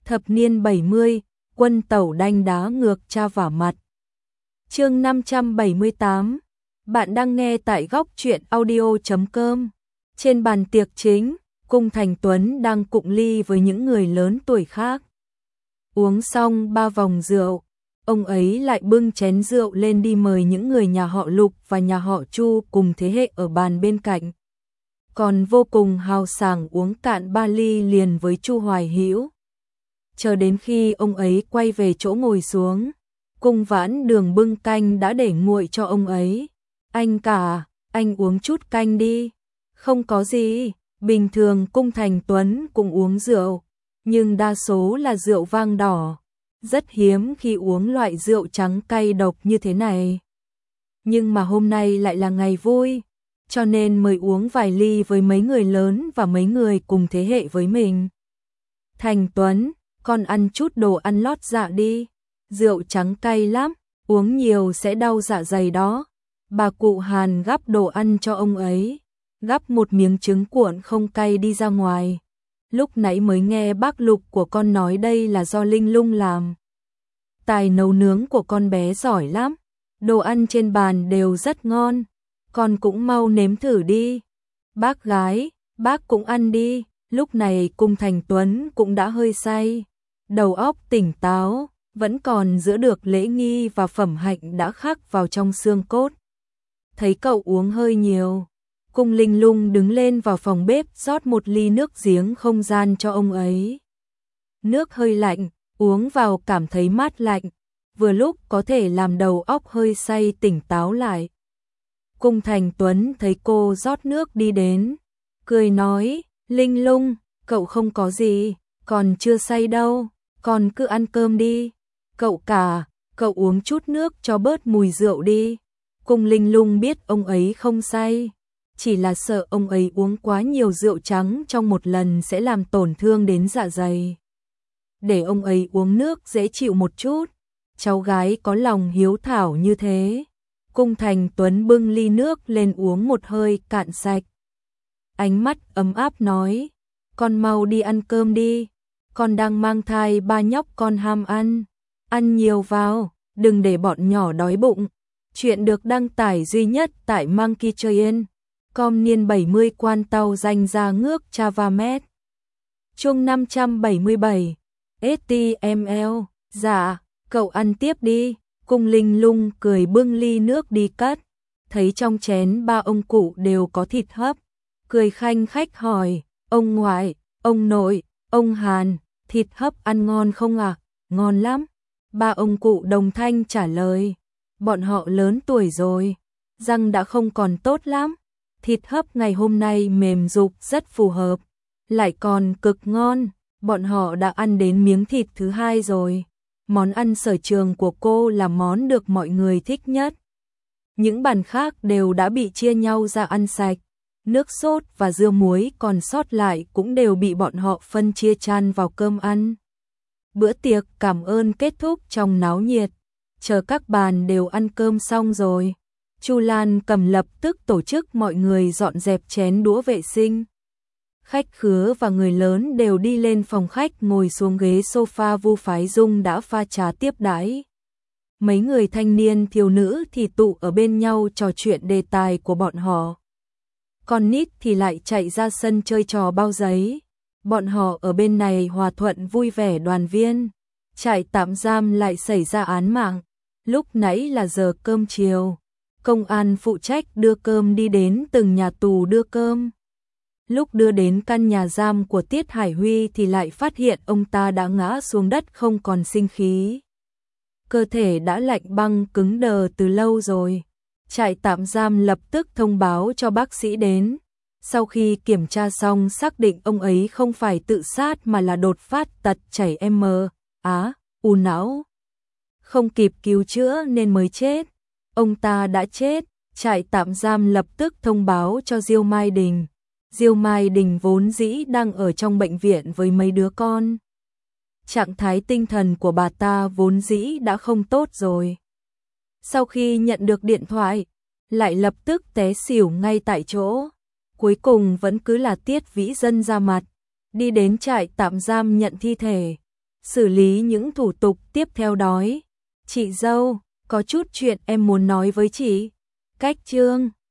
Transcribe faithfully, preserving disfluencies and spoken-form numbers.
Thập niên bảy mươi, quân tẩu đanh đá ngược cha vả mặt. Chương năm trăm bảy mươi tám. Bạn đang nghe tại góc truyện audio chấm com. Trên bàn tiệc chính, Cung Thành Tuấn đang cụng ly với những người lớn tuổi khác. Uống xong ba vòng rượu, ông ấy lại bưng chén rượu lên đi mời những người nhà họ Lục và nhà họ Chu cùng thế hệ ở bàn bên cạnh. Còn vô cùng hào sảng uống cạn ba ly liền với Chu Hoài Hữu. Chờ đến khi ông ấy quay về chỗ ngồi xuống, Cung Vãn Đường bưng canh đã để nguội cho ông ấy. Anh cả, anh uống chút canh đi. Không có gì, bình thường Cung Thành Tuấn cũng uống rượu, nhưng đa số là rượu vang đỏ. Rất hiếm khi uống loại rượu trắng cay độc như thế này. Nhưng mà hôm nay lại là ngày vui, cho nên mời uống vài ly với mấy người lớn và mấy người cùng thế hệ với mình. Thành Tuấn, con ăn chút đồ ăn lót dạ đi. Rượu trắng cay lắm, uống nhiều sẽ đau dạ dày đó. Bà cụ Hàn gắp đồ ăn cho ông ấy, gắp một miếng trứng cuộn không cay đi ra ngoài. Lúc nãy mới nghe bác Lục của con nói đây là do Linh Lung làm. Tài nấu nướng của con bé giỏi lắm, đồ ăn trên bàn đều rất ngon, con cũng mau nếm thử đi. Bác gái, bác cũng ăn đi. Lúc này Cung Thành Tuấn cũng đã hơi say, đầu óc tỉnh táo, vẫn còn giữ được lễ nghi và phẩm hạnh đã khắc vào trong xương cốt. Thấy cậu uống hơi nhiều, Cung Linh Lung đứng lên vào phòng bếp rót một ly nước giếng không gian cho ông ấy. Nước hơi lạnh, uống vào cảm thấy mát lạnh, vừa lúc có thể làm đầu óc hơi say tỉnh táo lại. Cung Thành Tuấn thấy cô rót nước đi đến, cười nói, Linh Lung, cậu không có gì, còn chưa say đâu, còn cứ ăn cơm đi. Cậu cả, cậu uống chút nước cho bớt mùi rượu đi. Cung Linh Lung biết ông ấy không say, chỉ là sợ ông ấy uống quá nhiều rượu trắng trong một lần sẽ làm tổn thương đến dạ dày. Để ông ấy uống nước dễ chịu một chút, cháu gái có lòng hiếu thảo như thế. Cung Thành Tuấn bưng ly nước lên uống một hơi cạn sạch. Ánh mắt ấm áp nói, con mau đi ăn cơm đi, con đang mang thai ba nhóc con ham ăn, ăn nhiều vào, đừng để bọn nhỏ đói bụng. Chuyện được đăng tải duy nhất tại Monkey Train, com niên bảy mươi quan tàu danh ra ngước Chavamet. Chương năm trăm bảy mươi bảy, ét tê em lờ, dạ, cậu ăn tiếp đi. Cung Linh Lung cười bưng ly nước đi cất, thấy trong chén ba ông cụ đều có thịt hấp. Cười khanh khách hỏi, ông ngoại, ông nội, ông Hàn, thịt hấp ăn ngon không ạ? À? Ngon lắm. Ba ông cụ đồng thanh trả lời, bọn họ lớn tuổi rồi, răng đã không còn tốt lắm. Thịt hấp ngày hôm nay mềm rục rất phù hợp, lại còn cực ngon, bọn họ đã ăn đến miếng thịt thứ hai rồi. Món ăn sở trường của cô là món được mọi người thích nhất. Những bàn khác đều đã bị chia nhau ra ăn sạch. Nước sốt và dưa muối còn sót lại cũng đều bị bọn họ phân chia chan vào cơm ăn. Bữa tiệc cảm ơn kết thúc trong náo nhiệt. Chờ các bàn đều ăn cơm xong rồi, Chu Lan cầm lập tức tổ chức mọi người dọn dẹp chén đũa vệ sinh. Khách khứa và người lớn đều đi lên phòng khách ngồi xuống ghế sofa. Vu Phái Dung đã pha trà tiếp đãi. Mấy người thanh niên thiếu nữ thì tụ ở bên nhau trò chuyện đề tài của bọn họ. Con nít thì lại chạy ra sân chơi trò bao giấy. Bọn họ ở bên này hòa thuận vui vẻ đoàn viên. Trại tạm giam lại xảy ra án mạng. Lúc nãy là giờ cơm chiều, công an phụ trách đưa cơm đi đến từng nhà tù đưa cơm. Lúc đưa đến căn nhà giam của Tiết Hải Huy thì lại phát hiện ông ta đã ngã xuống đất không còn sinh khí. Cơ thể đã lạnh băng cứng đờ từ lâu rồi. Trại tạm giam lập tức thông báo cho bác sĩ đến. Sau khi kiểm tra xong xác định ông ấy không phải tự sát mà là đột phát tật chảy M, á, u não. Không kịp cứu chữa nên mới chết. Ông ta đã chết, trại tạm giam lập tức thông báo cho Diêu Mai Đình. Diêu Mai Đình vốn dĩ đang ở trong bệnh viện với mấy đứa con. Trạng thái tinh thần của bà ta vốn dĩ đã không tốt rồi. Sau khi nhận được điện thoại, lại lập tức té xỉu ngay tại chỗ. Cuối cùng vẫn cứ là Tiết Vĩ Dân ra mặt, đi đến trại tạm giam nhận thi thể. xử lý những thủ tục tiếp theo đói. Chị dâu, có chút chuyện em muốn nói với chị. Cách Trương